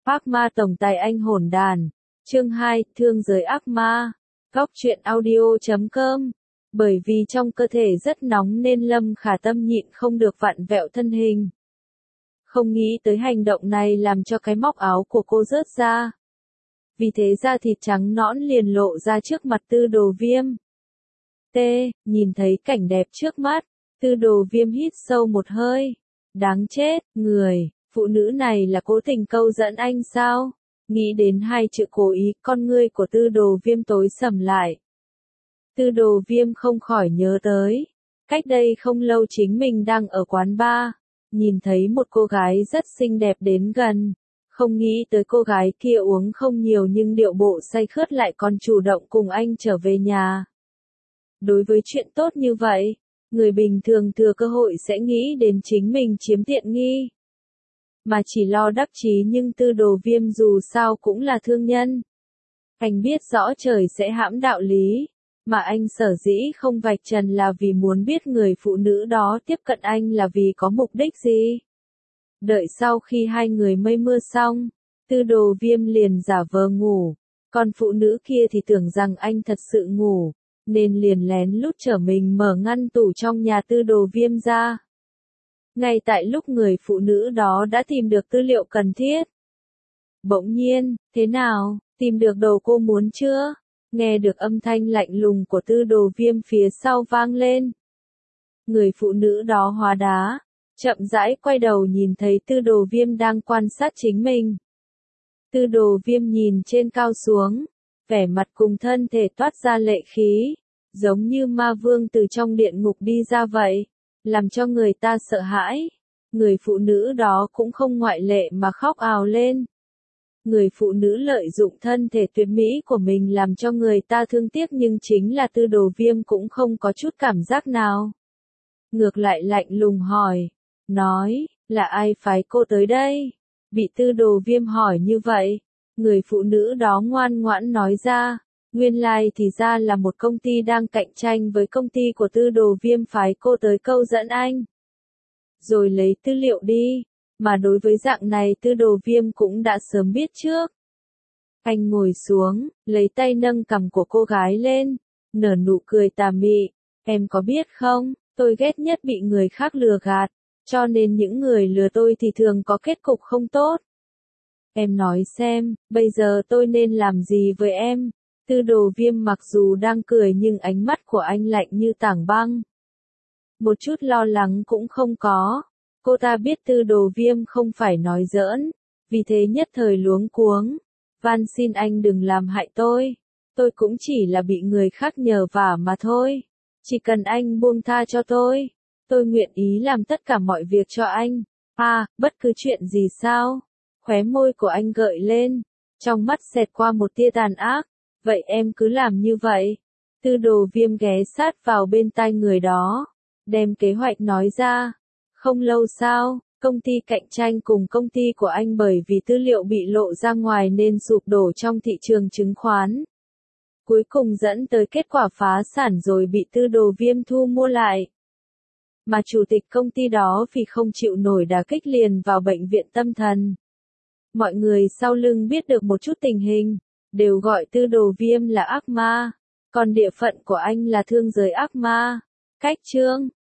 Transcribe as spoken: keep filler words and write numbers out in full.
Ác ma tổng tài anh hồn đàn. Chương hai, Thương giới ác ma. Góc truyện audio chấm com. Bởi vì trong cơ thể rất nóng nên Lâm Khả Tâm nhịn không được vặn vẹo thân hình. Không nghĩ tới hành động này làm cho cái móc áo của cô rớt ra. Vì thế da thịt trắng nõn liền lộ ra trước mặt Tư Đồ Viêm. T, nhìn thấy cảnh đẹp trước mắt, Tư Đồ Viêm hít sâu một hơi. Đáng chết, người, phụ nữ này là cố tình câu dẫn anh sao? Nghĩ đến hai chữ cố ý, con ngươi của Tư Đồ Viêm tối sầm lại. Tư Đồ Viêm không khỏi nhớ tới. Cách đây không lâu chính mình đang ở quán bar, nhìn thấy một cô gái rất xinh đẹp đến gần. Không nghĩ tới cô gái kia uống không nhiều nhưng điệu bộ say khướt lại còn chủ động cùng anh trở về nhà. Đối với chuyện tốt như vậy, người bình thường thừa cơ hội sẽ nghĩ đến chính mình chiếm tiện nghi. Mà chỉ lo đắc chí nhưng Tư Đồ Viêm dù sao cũng là thương nhân. Anh biết rõ trời sẽ hãm đạo lý, mà anh sở dĩ không vạch trần là vì muốn biết người phụ nữ đó tiếp cận anh là vì có mục đích gì. Đợi sau khi hai người mây mưa xong, Tư Đồ Viêm liền giả vờ ngủ, còn phụ nữ kia thì tưởng rằng anh thật sự ngủ, nên liền lén lút trở mình mở ngăn tủ trong nhà Tư Đồ Viêm ra. Ngay tại lúc người phụ nữ đó đã tìm được tư liệu cần thiết. Bỗng nhiên, thế nào, tìm được đồ cô muốn chưa? Nghe được âm thanh lạnh lùng của Tư Đồ Viêm phía sau vang lên. Người phụ nữ đó hóa đá, chậm rãi quay đầu nhìn thấy Tư Đồ Viêm đang quan sát chính mình. Tư Đồ Viêm nhìn trên cao xuống, vẻ mặt cùng thân thể toát ra lệ khí, giống như ma vương từ trong điện ngục đi ra vậy, làm cho người ta sợ hãi. Người phụ nữ đó cũng không ngoại lệ mà khóc ào lên. Người phụ nữ lợi dụng thân thể tuyệt mỹ của mình làm cho người ta thương tiếc nhưng chính là Tư Đồ Viêm cũng không có chút cảm giác nào. Ngược lại lạnh lùng hỏi, nói, là ai phái cô tới đây? Bị Tư Đồ Viêm hỏi như vậy, người phụ nữ đó ngoan ngoãn nói ra, nguyên lai thì ra là một công ty đang cạnh tranh với công ty của Tư Đồ Viêm phái cô tới câu dẫn anh. Rồi lấy tư liệu đi, mà đối với dạng này Tư Đồ Viêm cũng đã sớm biết trước. Anh ngồi xuống, lấy tay nâng cằm của cô gái lên, nở nụ cười tà mị, em có biết không, tôi ghét nhất bị người khác lừa gạt, cho nên những người lừa tôi thì thường có kết cục không tốt. Em nói xem, bây giờ tôi nên làm gì với em? Tư Đồ Viêm mặc dù đang cười nhưng ánh mắt của anh lạnh như tảng băng. Một chút lo lắng cũng không có. Cô ta biết Tư Đồ Viêm không phải nói giỡn, vì thế nhất thời luống cuống. Van xin anh đừng làm hại tôi. Tôi cũng chỉ là bị người khác nhờ vả mà thôi. Chỉ cần anh buông tha cho tôi, tôi nguyện ý làm tất cả mọi việc cho anh. À, bất cứ chuyện gì sao? Khóe môi của anh gợi lên, trong mắt xẹt qua một tia tàn ác. Vậy em cứ làm như vậy. Tư Đồ Viêm ghé sát vào bên tai người đó, đem kế hoạch nói ra. Không lâu sau, công ty cạnh tranh cùng công ty của anh bởi vì tư liệu bị lộ ra ngoài nên sụp đổ trong thị trường chứng khoán. Cuối cùng dẫn tới kết quả phá sản rồi bị Tư Đồ Viêm thu mua lại. Mà chủ tịch công ty đó vì không chịu nổi đả kích liền vào bệnh viện tâm thần. Mọi người sau lưng biết được một chút tình hình, đều gọi Tư Đồ Viêm là ác ma, còn địa phận của anh là thương giới ác ma. Cách chương